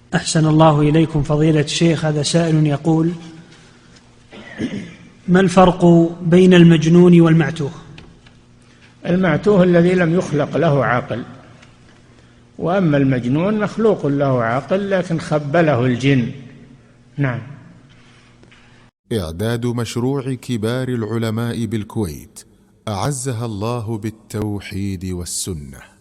أحسن الله إليكم فضيلة الشيخ. هذا سائل يقول: ما الفرق بين المجنون والمعتوه؟ المعتوه الذي لم يخلق له عقل، وأما المجنون مخلوق له عقل لكن خبله الجن. نعم. إعداد مشروع كبار العلماء بالكويت أعزها الله بالتوحيد والسنة.